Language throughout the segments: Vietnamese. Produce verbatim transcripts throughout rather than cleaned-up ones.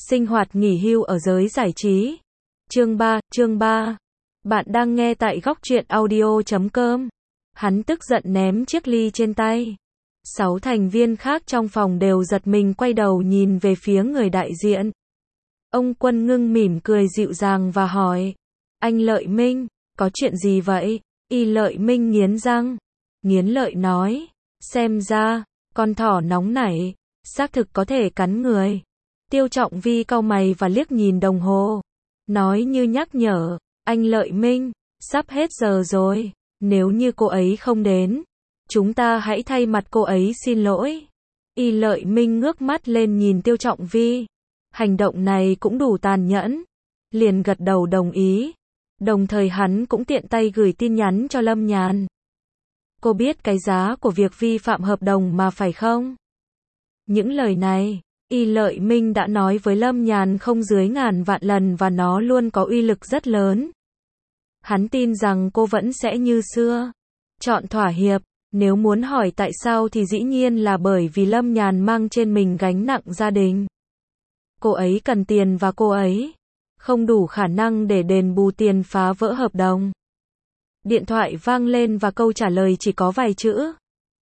Sinh hoạt nghỉ hưu ở giới giải trí. Chương ba, chương ba. Bạn đang nghe tại góc truyện audio chấm com. Hắn tức giận ném chiếc ly trên tay. Sáu thành viên khác trong phòng đều giật mình quay đầu nhìn về phía người đại diện. Ông Quân Ngưng mỉm cười dịu dàng và hỏi. Anh Lợi Minh, có chuyện gì vậy? Y Lợi Minh nghiến răng. Nghiến lợi nói. Xem ra, con thỏ nóng nảy, xác thực có thể cắn người. Tiêu Trọng Vi cau mày và liếc nhìn đồng hồ. Nói như nhắc nhở. Anh Lợi Minh, sắp hết giờ rồi. Nếu như cô ấy không đến, chúng ta hãy thay mặt cô ấy xin lỗi. Y Lợi Minh ngước mắt lên nhìn Tiêu Trọng Vi. Hành động này cũng đủ tàn nhẫn. Liền gật đầu đồng ý. Đồng thời hắn cũng tiện tay gửi tin nhắn cho Lâm Nhàn. Cô biết cái giá của việc vi phạm hợp đồng mà phải không? Những lời này, Y Lợi Minh đã nói với Lâm Nhàn không dưới ngàn vạn lần và nó luôn có uy lực rất lớn. Hắn tin rằng cô vẫn sẽ như xưa. Chọn thỏa hiệp. Nếu muốn hỏi tại sao thì dĩ nhiên là bởi vì Lâm Nhàn mang trên mình gánh nặng gia đình. Cô ấy cần tiền và cô ấy không đủ khả năng để đền bù tiền phá vỡ hợp đồng. Điện thoại vang lên và câu trả lời chỉ có vài chữ.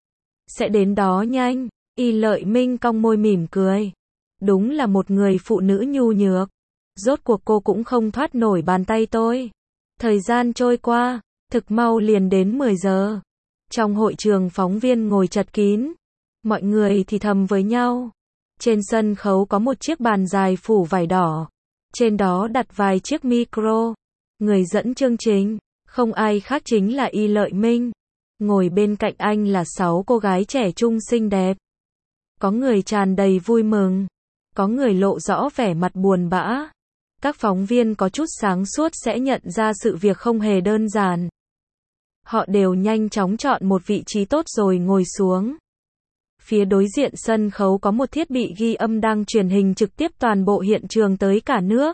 Sẽ đến đó nhanh. Y Lợi Minh cong môi mỉm cười. Đúng là một người phụ nữ nhu nhược. Rốt cuộc cô cũng không thoát nổi bàn tay tôi. Thời gian trôi qua, thực mau liền đến mười giờ. Trong hội trường phóng viên ngồi chật kín. Mọi người thì thầm với nhau. Trên sân khấu có một chiếc bàn dài phủ vải đỏ. Trên đó đặt vài chiếc micro. Người dẫn chương trình, không ai khác chính là Y Lợi Minh. Ngồi bên cạnh anh là sáu cô gái trẻ trung xinh đẹp. Có người tràn đầy vui mừng. Có người lộ rõ vẻ mặt buồn bã. Các phóng viên có chút sáng suốt sẽ nhận ra sự việc không hề đơn giản. Họ đều nhanh chóng chọn một vị trí tốt rồi ngồi xuống. Phía đối diện sân khấu có một thiết bị ghi âm đang truyền hình trực tiếp toàn bộ hiện trường tới cả nước.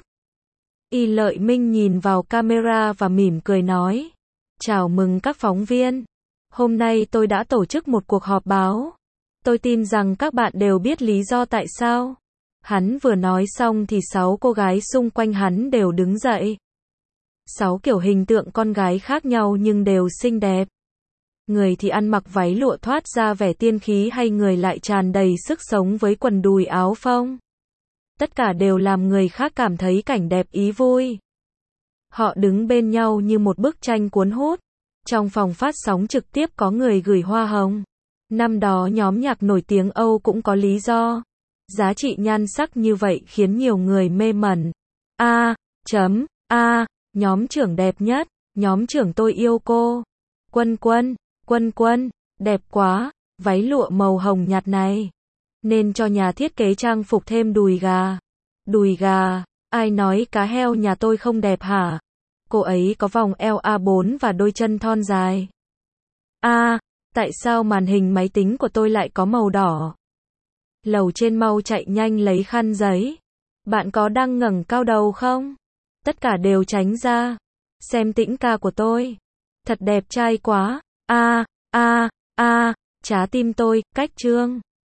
Y Lợi Minh nhìn vào camera và mỉm cười nói. Chào mừng các phóng viên. Hôm nay tôi đã tổ chức một cuộc họp báo. Tôi tin rằng các bạn đều biết lý do tại sao. Hắn vừa nói xong thì sáu cô gái xung quanh hắn đều đứng dậy. Sáu kiểu hình tượng con gái khác nhau nhưng đều xinh đẹp. Người thì ăn mặc váy lụa thoát ra vẻ tiên khí hay người lại tràn đầy sức sống với quần đùi áo phông. Tất cả đều làm người khác cảm thấy cảnh đẹp ý vui. Họ đứng bên nhau như một bức tranh cuốn hút. Trong phòng phát sóng trực tiếp có người gửi hoa hồng. Năm đó nhóm nhạc nổi tiếng Âu cũng có lý do. Giá trị nhan sắc như vậy khiến nhiều người mê mẩn. A, chấm, A, nhóm trưởng đẹp nhất, nhóm trưởng tôi yêu cô. Quân Quân, Quân Quân, đẹp quá, váy lụa màu hồng nhạt này. Nên cho nhà thiết kế trang phục thêm đùi gà. Đùi gà, ai nói cá heo nhà tôi không đẹp hả? Cô ấy có vòng eo A bốn và đôi chân thon dài. A, tại sao màn hình máy tính của tôi lại có màu đỏ? Lầu trên mau chạy nhanh lấy khăn giấy. Bạn có đang ngẩng cao đầu không? Tất cả đều tránh ra. Xem tĩnh ca của tôi. Thật đẹp trai quá. A, a, a, trái tim tôi, cách trương.